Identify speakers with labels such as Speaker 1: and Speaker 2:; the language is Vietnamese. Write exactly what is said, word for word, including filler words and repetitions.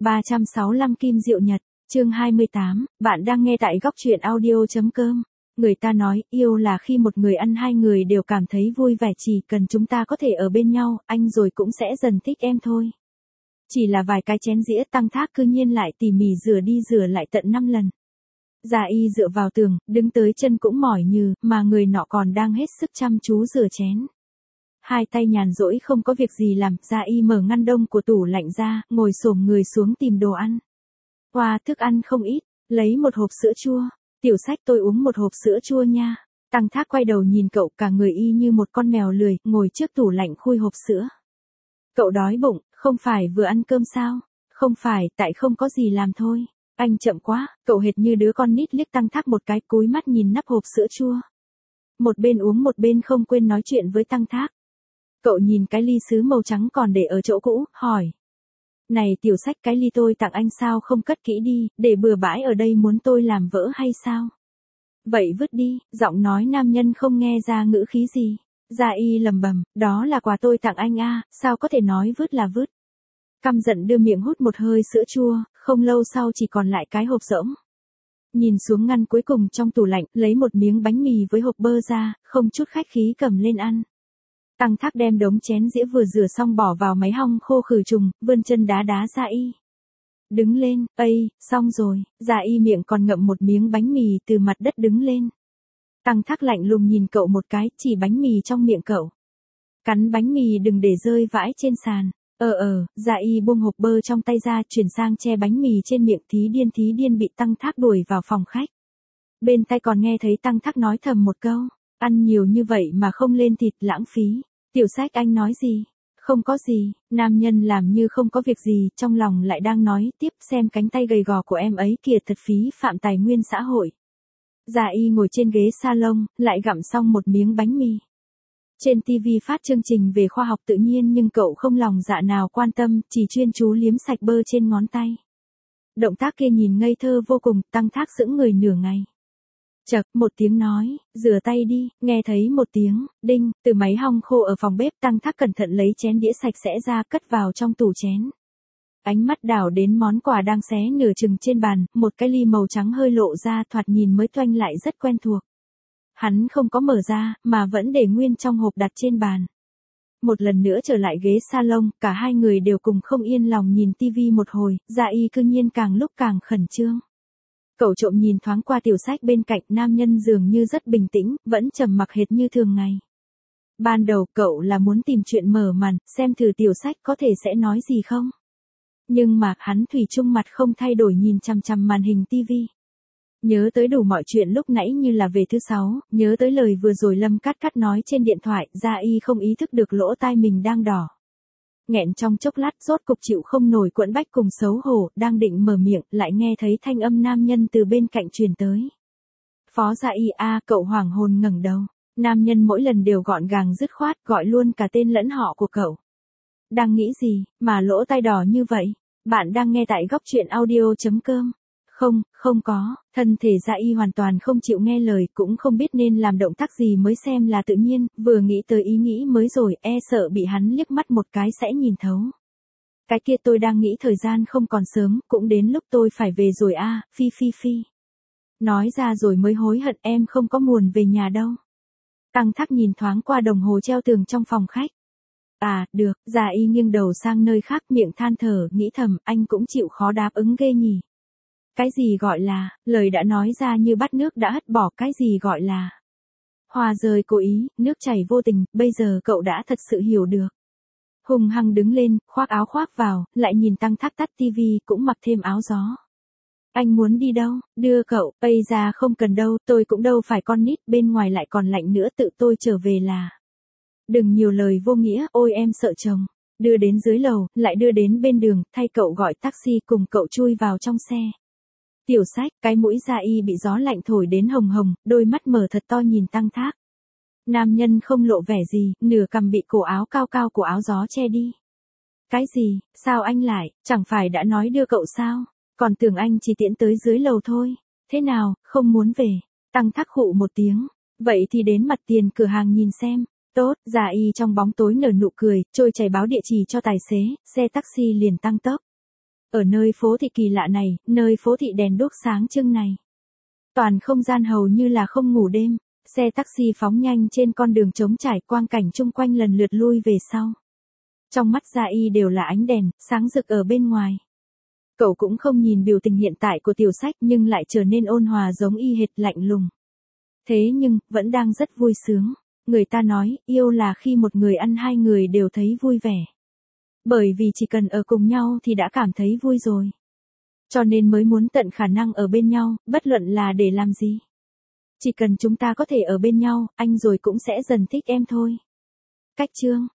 Speaker 1: ba trăm sáu mươi lăm Kim Diệu Nhật, chương hai mươi tám, bạn đang nghe tại góc truyện audio.com. Người ta nói, yêu là khi một người ăn hai người đều cảm thấy vui vẻ, chỉ cần chúng ta có thể ở bên nhau, anh rồi cũng sẽ dần thích em thôi. Chỉ là vài cái chén dĩa Tăng Thác cư nhiên lại tỉ mỉ rửa đi rửa lại tận năm lần. Gia Y dựa vào tường, đứng tới chân cũng mỏi nhừ, mà người nọ còn đang hết sức chăm chú rửa chén. Hai tay nhàn rỗi không có việc gì làm, Gia Y mở ngăn đông của tủ lạnh ra, ngồi xổm người xuống tìm đồ ăn. Qua thức ăn không ít, lấy một hộp sữa chua. Tiểu Sách, tôi uống một hộp sữa chua nha. Tăng Thác quay đầu nhìn cậu, cả người y như một con mèo lười, ngồi trước tủ lạnh khui hộp sữa. Cậu đói bụng, không phải vừa ăn cơm sao? Không phải, tại không có gì làm thôi. Anh chậm quá, cậu hệt như đứa con nít liếc Tăng Thác một cái, cúi mắt nhìn nắp hộp sữa chua. Một bên uống một bên không quên nói chuyện với Tăng Thác. Cậu nhìn cái ly sứ màu trắng còn để ở chỗ cũ, hỏi. Này Tiểu Sách, cái ly tôi tặng anh sao không cất kỹ đi, để bừa bãi ở đây muốn tôi làm vỡ hay sao? Vậy vứt đi, giọng nói nam nhân không nghe ra ngữ khí gì. Gia Y lầm bầm, đó là quà tôi tặng anh a, sao có thể nói vứt là vứt. Căm giận đưa miệng hút một hơi sữa chua, không lâu sau chỉ còn lại cái hộp rỗng. Nhìn xuống ngăn cuối cùng trong tủ lạnh, lấy một miếng bánh mì với hộp bơ ra, không chút khách khí cầm lên ăn. Tăng Thác đem đống chén dĩa vừa rửa xong bỏ vào máy hong khô khử trùng, vươn chân đá đá Gia Y. Đứng lên, ây, xong rồi, Gia Y miệng còn ngậm một miếng bánh mì từ mặt đất đứng lên. Tăng Thác lạnh lùng nhìn cậu một cái, chỉ bánh mì trong miệng cậu. Cắn bánh mì đừng để rơi vãi trên sàn. Ờ ờ, Gia Y buông hộp bơ trong tay ra, chuyển sang che bánh mì trên miệng, thí điên thí điên bị Tăng Thác đuổi vào phòng khách. Bên tai còn nghe thấy Tăng Thác nói thầm một câu, ăn nhiều như vậy mà không lên thịt lãng phí. Tiểu Sách, anh nói gì? Không có gì, nam nhân làm như không có việc gì, trong lòng lại đang nói tiếp, xem cánh tay gầy gò của em ấy kìa, thật phí phạm tài nguyên xã hội. Gia Y ngồi trên ghế salon, lại gặm xong một miếng bánh mì. Trên ti vi phát chương trình về khoa học tự nhiên nhưng cậu không lòng dạ nào quan tâm, chỉ chuyên chú liếm sạch bơ trên ngón tay. Động tác kia nhìn ngây thơ vô cùng, Tăng Thác sững người nửa ngày. Chậc, một tiếng nói, rửa tay đi, nghe thấy một tiếng, đinh, từ máy hong khô ở phòng bếp. Tăng Thác cẩn thận lấy chén đĩa sạch sẽ ra, cất vào trong tủ chén. Ánh mắt đảo đến món quà đang xé nửa chừng trên bàn, một cái ly màu trắng hơi lộ ra, thoạt nhìn mới toanh lại rất quen thuộc. Hắn không có mở ra, mà vẫn để nguyên trong hộp đặt trên bàn. Một lần nữa trở lại ghế salon, cả hai người đều cùng không yên lòng nhìn tivi một hồi, Gia Y cư nhiên càng lúc càng khẩn trương. Cậu trộm nhìn thoáng qua Tiểu Sách bên cạnh, nam nhân dường như rất bình tĩnh, vẫn trầm mặc hệt như thường ngày. Ban đầu cậu là muốn tìm chuyện mở màn, xem thử Tiểu Sách có thể sẽ nói gì không. Nhưng mà hắn thủy chung mặt không thay đổi nhìn chằm chằm màn hình tivi. Nhớ tới đủ mọi chuyện lúc nãy như là về thứ sáu, nhớ tới lời vừa rồi Lâm Cát Cát nói trên điện thoại, Gia Y không ý thức được lỗ tai mình đang đỏ. Nghẹn trong chốc lát, rốt cục chịu không nổi, quẫn bách cùng xấu hổ, đang định mở miệng, lại nghe thấy thanh âm nam nhân từ bên cạnh truyền tới. Phó Gia Y a, cậu hoảng hồn ngẩng đầu. Nam nhân mỗi lần đều gọn gàng dứt khoát, gọi luôn cả tên lẫn họ của cậu. Đang nghĩ gì, mà lỗ tai đỏ như vậy? Bạn đang nghe tại góc truyện audio.com. Không, không có, thân thể Gia Y hoàn toàn không chịu nghe lời, cũng không biết nên làm động tác gì mới xem là tự nhiên, vừa nghĩ tới ý nghĩ mới rồi, e sợ bị hắn liếc mắt một cái sẽ nhìn thấu. Cái kia, tôi đang nghĩ thời gian không còn sớm, cũng đến lúc tôi phải về rồi a, à, phi phi phi. Nói ra rồi mới hối hận, em không có muốn về nhà đâu. Tăng Thác nhìn thoáng qua đồng hồ treo tường trong phòng khách. À, được, Gia Y nghiêng đầu sang nơi khác, miệng than thở, nghĩ thầm, anh cũng chịu khó đáp ứng ghê nhỉ. Cái gì gọi là, lời đã nói ra như bát nước đã hất bỏ, cái gì gọi là hoa rơi cố ý, nước chảy vô tình, bây giờ cậu đã thật sự hiểu được. Hùng hăng đứng lên, khoác áo khoác vào, lại nhìn Tăng Thác tắt tivi, cũng mặc thêm áo gió. Anh muốn đi đâu, đưa cậu, bây ra không cần đâu, tôi cũng đâu phải con nít, bên ngoài lại còn lạnh nữa, tự tôi trở về là. Đừng nhiều lời vô nghĩa, ôi em sợ chồng. Đưa đến dưới lầu, lại đưa đến bên đường, thay cậu gọi taxi, cùng cậu chui vào trong xe. Tiểu Sách, cái mũi Gia Y bị gió lạnh thổi đến hồng hồng, đôi mắt mở thật to nhìn Tăng Thác. Nam nhân không lộ vẻ gì, nửa cằm bị cổ áo cao cao của áo gió che đi. Cái gì, sao anh lại, chẳng phải đã nói đưa cậu sao, còn tưởng anh chỉ tiễn tới dưới lầu thôi. Thế nào, không muốn về? Tăng Thác khụ một tiếng. Vậy thì đến mặt tiền cửa hàng nhìn xem. Tốt, Gia Y trong bóng tối nở nụ cười, trôi chảy báo địa chỉ cho tài xế, xe taxi liền tăng tốc. Ở nơi phố thị kỳ lạ này, nơi phố thị đèn đuốc sáng trưng này. Toàn không gian hầu như là không ngủ đêm, xe taxi phóng nhanh trên con đường trống trải, quang cảnh chung quanh lần lượt lui về sau. Trong mắt Gia Y đều là ánh đèn, sáng rực ở bên ngoài. Cậu cũng không nhìn biểu tình hiện tại của tiểu sách nhưng lại trở nên ôn hòa giống y hệt, lạnh lùng. Thế nhưng, vẫn đang rất vui sướng. Người ta nói, yêu là khi một người ăn hai người đều thấy vui vẻ. Bởi vì chỉ cần ở cùng nhau thì đã cảm thấy vui rồi. Cho nên mới muốn tận khả năng ở bên nhau, bất luận là để làm gì. Chỉ cần chúng ta có thể ở bên nhau, anh rồi cũng sẽ dần thích em thôi. Cách chương